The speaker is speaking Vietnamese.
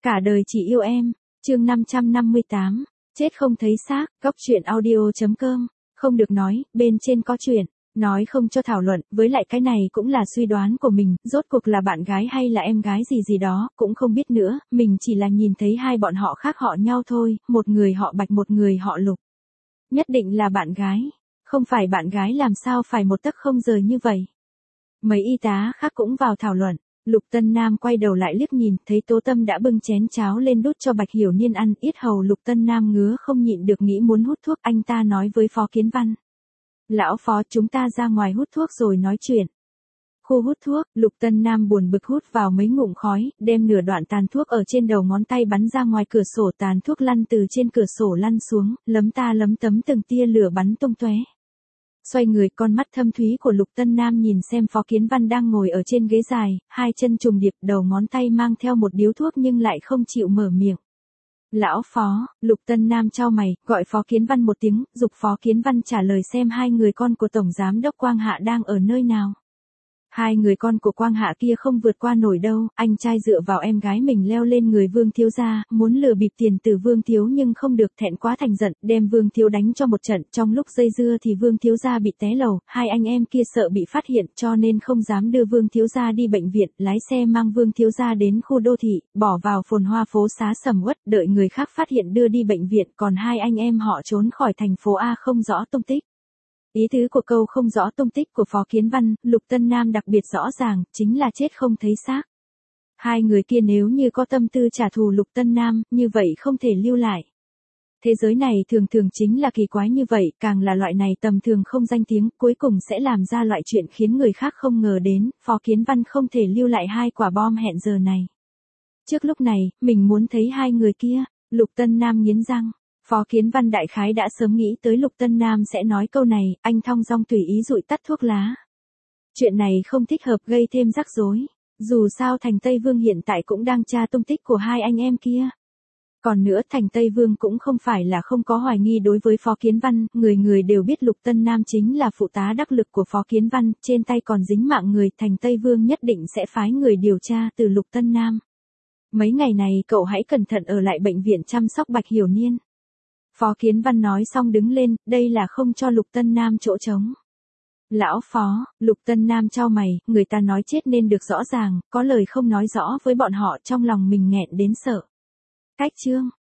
Cả đời chỉ yêu em, chương 558, chết không thấy xác, góc truyện audio.com, không được nói, bên trên có chuyện, nói không cho thảo luận, với lại cái này cũng là suy đoán của mình, rốt cuộc là bạn gái hay là em gái gì gì đó, cũng không biết nữa, mình chỉ là nhìn thấy hai bọn họ khác họ nhau thôi, một người họ Bạch một người họ Lục. Nhất định là bạn gái, không phải bạn gái làm sao phải một tấc không rời như vậy. Mấy y tá khác cũng vào thảo luận. Lục Tân Nam quay đầu lại liếc nhìn, thấy Tố Tâm đã bưng chén cháo lên đút cho Bạch Hiểu Niên ăn, yết hầu Lục Tân Nam ngứa không nhịn được nghĩ muốn hút thuốc, anh ta nói với Phó Kiến Văn. Lão Phó, chúng ta ra ngoài hút thuốc rồi nói chuyện. Khu hút thuốc, Lục Tân Nam buồn bực hút vào mấy ngụm khói, đem nửa đoạn tàn thuốc ở trên đầu ngón tay bắn ra ngoài cửa sổ, tàn thuốc lăn từ trên cửa sổ lăn xuống, lấm ta lấm tấm từng tia lửa bắn tung tóe. Xoay người, con mắt thâm thúy của Lục Tân Nam nhìn xem Phó Kiến Văn đang ngồi ở trên ghế dài, hai chân trùng điệp, đầu ngón tay mang theo một điếu thuốc nhưng lại không chịu mở miệng. Lão Phó, Lục Tân Nam chau mày, gọi Phó Kiến Văn một tiếng, giục Phó Kiến Văn trả lời xem hai người con của Tổng Giám đốc Quang Hạ đang ở nơi nào. Hai người con của Quang Hạ kia không vượt qua nổi đâu, anh trai dựa vào em gái mình leo lên người Vương Thiếu gia, muốn lừa bịp tiền từ Vương Thiếu nhưng không được, thẹn quá thành giận, đem Vương Thiếu đánh cho một trận, trong lúc dây dưa thì Vương Thiếu gia bị té lầu, hai anh em kia sợ bị phát hiện cho nên không dám đưa Vương Thiếu gia đi bệnh viện, lái xe mang Vương Thiếu gia đến khu đô thị, bỏ vào phồn hoa phố xá sầm uất, đợi người khác phát hiện đưa đi bệnh viện, còn hai anh em họ trốn khỏi thành phố A không rõ tung tích. Ý tứ của câu không rõ tung tích của Phó Kiến Văn, Lục Tân Nam đặc biệt rõ ràng, chính là chết không thấy xác. Hai người kia nếu như có tâm tư trả thù Lục Tân Nam, như vậy không thể lưu lại. Thế giới này thường thường chính là kỳ quái như vậy, càng là loại này tầm thường không danh tiếng, cuối cùng sẽ làm ra loại chuyện khiến người khác không ngờ đến, Phó Kiến Văn không thể lưu lại hai quả bom hẹn giờ này. Trước lúc này, mình muốn thấy hai người kia, Lục Tân Nam nghiến răng. Phó Kiến Văn đại khái đã sớm nghĩ tới Lục Tân Nam sẽ nói câu này, anh thong dong tùy ý dụi tắt thuốc lá. Chuyện này không thích hợp gây thêm rắc rối. Dù sao Thành Tây Vương hiện tại cũng đang tra tung tích của hai anh em kia. Còn nữa Thành Tây Vương cũng không phải là không có hoài nghi đối với Phó Kiến Văn, người người đều biết Lục Tân Nam chính là phụ tá đắc lực của Phó Kiến Văn, trên tay còn dính mạng người, Thành Tây Vương nhất định sẽ phái người điều tra từ Lục Tân Nam. Mấy ngày này cậu hãy cẩn thận ở lại bệnh viện chăm sóc Bạch Hiểu Niên. Phó Kiến Văn nói xong đứng lên, đây là không cho Lục Tân Nam chỗ trống. Lão Phó, Lục Tân Nam chau mày, người ta nói chết nên được rõ ràng, có lời không nói rõ với bọn họ trong lòng mình nghẹn đến sợ. Cách chương.